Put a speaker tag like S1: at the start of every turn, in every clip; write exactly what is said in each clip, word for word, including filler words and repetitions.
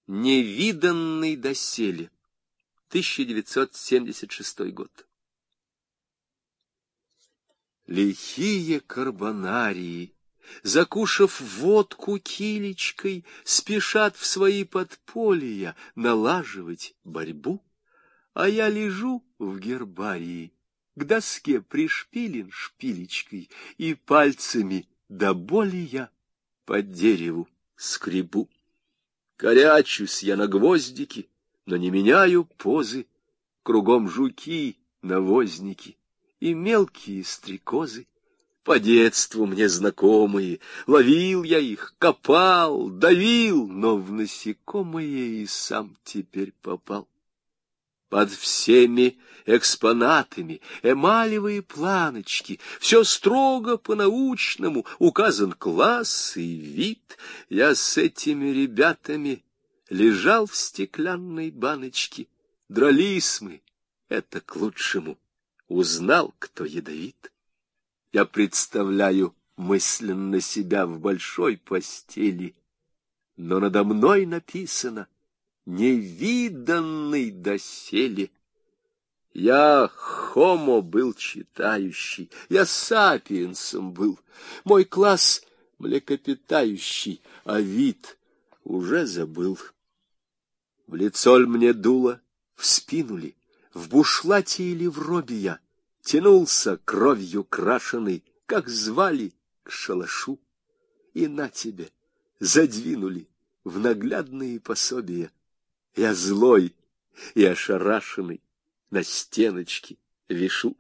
S1: Невиданный доселе. тысяча девятьсот семьдесят шестой год. Лихие карбонарии, закушав водку килечкой, спешат в свои подполья налаживать борьбу, а я лежу в гербарии, к доске пришпилен шпилечкой, и пальцами до боли я по дереву скребу. Корячусь я на гвоздике, но не меняю позы, кругом жуки, навозники и мелкие стрекозы, по детству мне знакомые, ловил я их, копал, давил, но в насекомые и сам теперь попал. Под всеми экспонатами, эмалевые планочки, все строго по-научному, указан класс и вид. Я с этими ребятами лежал в стеклянной баночке. Дрались мы, это к лучшему, узнал, кто ядовит. Я представляю мысленно себя в большой постели, но надо мной написано невиданный доселе. Я хомо был читающий, я сапиенсом был, мой класс млекопитающий, а вид уже забыл. В лицо ль мне дуло, в спину ли, в бушлате или в робе я тянулся кровью крашеный, как звали, к шалашу, и на тебе задвинули в наглядные пособия. Я злой и ошарашенный на стеночке вишу,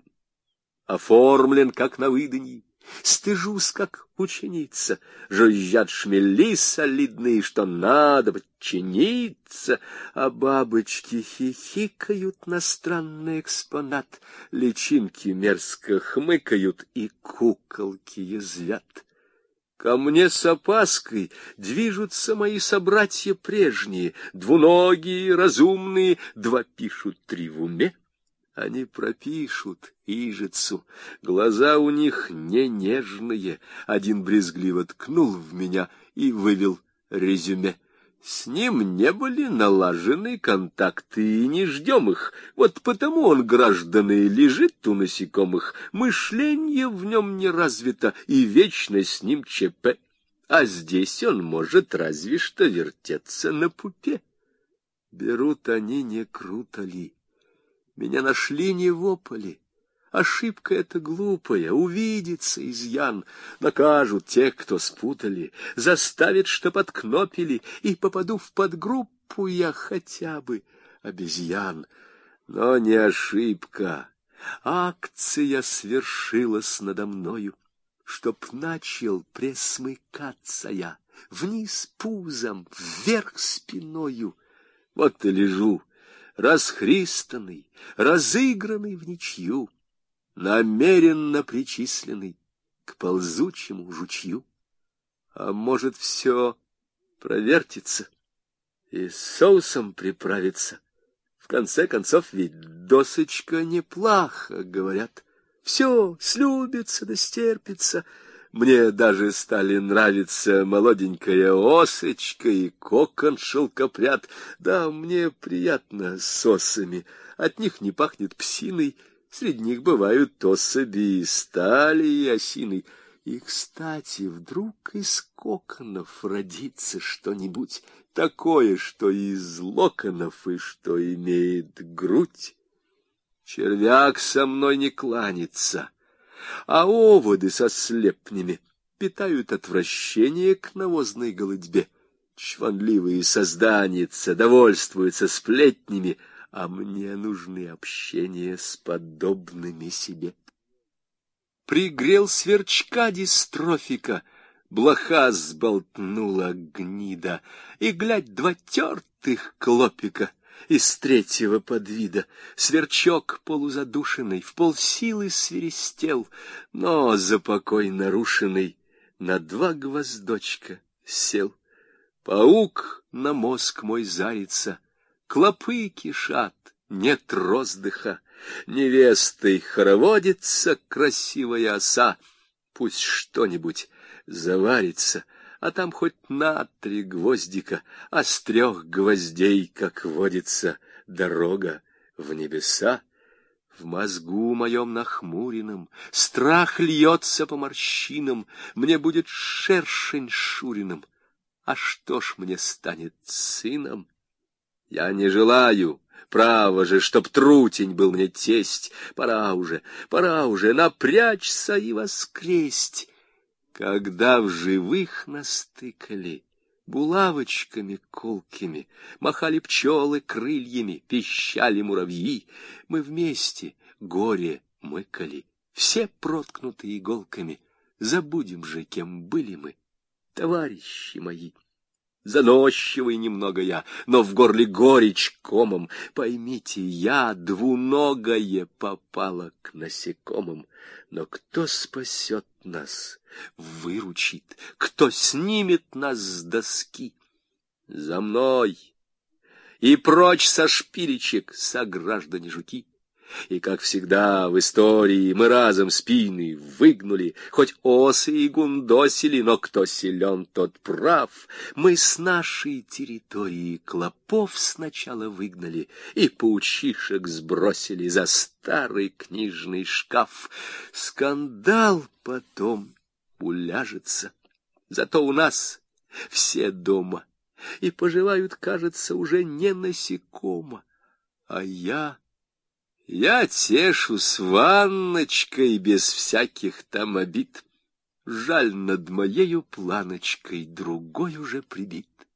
S1: оформлен, как на выданье, стыжусь, как ученица, жужжат шмели солидные, что надо подчиниться, а бабочки хихикают на странный экспонат, личинки мерзко хмыкают и куколки язвят. Ко мне с опаской движутся мои собратья прежние, двуногие, разумные, два пишут, три в уме. Они пропишут ижицу, глаза у них не нежные. Один брезгливо ткнул в меня и вывел резюме. С ним не были налажены контакты, и не ждем их. Вот потому он, граждане, лежит у насекомых. Мышление в нем не развито, и вечно с ним ЧП. А здесь он может разве что вертеться на пупе. Берут они, не круто ли? Меня нашли не в ополе. Ошибка эта глупая, увидится изъян, накажут тех, кто спутали, заставят, чтоб откнопили, и попаду в подгруппу я хотя бы обезьян. Но не ошибка, акция свершилась надо мною, чтоб начал пресмыкаться я, вниз пузом, вверх спиною. Вот и лежу, расхристанный, разыгранный в ничью, намеренно причисленный к ползучему жучью. А может, все провертится и соусом приправится. В конце концов, ведь досочка неплохо, говорят. Все слюбится да стерпится. Мне даже стали нравиться молоденькая осочка и кокон шелкопряд. Да, мне приятно с осами, от них не пахнет псиной. Среди них бывают особи стали и осиной. И, кстати, вдруг из коконов родится что-нибудь такое, что из локонов и что имеет грудь. Червяк со мной не кланится, а оводы со слепнями питают отвращение к навозной голытьбе. Чванливые созданица довольствуются сплетнями, а мне нужны общения с подобными себе. Пригрел сверчка дистрофика, блоха сболтнула гнида, и, глядь, два тертых клопика из третьего подвида. Сверчок полузадушенный в полсилы свиристел, но за покой нарушенный на два гвоздочка сел. Паук на мозг мой зарится, клопы кишат, нет роздыха. Невестой хороводится красивая оса. Пусть что-нибудь заварится, а там хоть на три гвоздика, а с трех гвоздей, как водится, дорога в небеса. В мозгу моем нахмуренном страх льется по морщинам, мне будет шершень Шуриным, а что ж мне станет сыном? Я не желаю, право же, чтоб трутень был мне тесть, пора уже, пора уже напрячься и воскресть. Когда в живых настыкали, булавочками колкими, махали пчелы крыльями, пищали муравьи, мы вместе горе мыкали, все проткнуты иголками, забудем же, кем были мы, товарищи мои. Заносчивый немного я, но в горле горечь комом. Поймите, я двуногое попала к насекомым. Но кто спасет нас, выручит, кто снимет нас с доски? За мной! И прочь со шпилечек, сограждане жуки! И, как всегда в истории, мы разом спины выгнули, хоть осы и гундосили, но кто силен, тот прав. Мы с нашей территории клопов сначала выгнали и паучишек сбросили за старый книжный шкаф. Скандал потом уляжется, зато у нас все дома и поживают, кажется, уже не насекомо, а я... Я тешусь ванночкой без всяких там обид. Жаль, над моею планочкой другой уже прибит.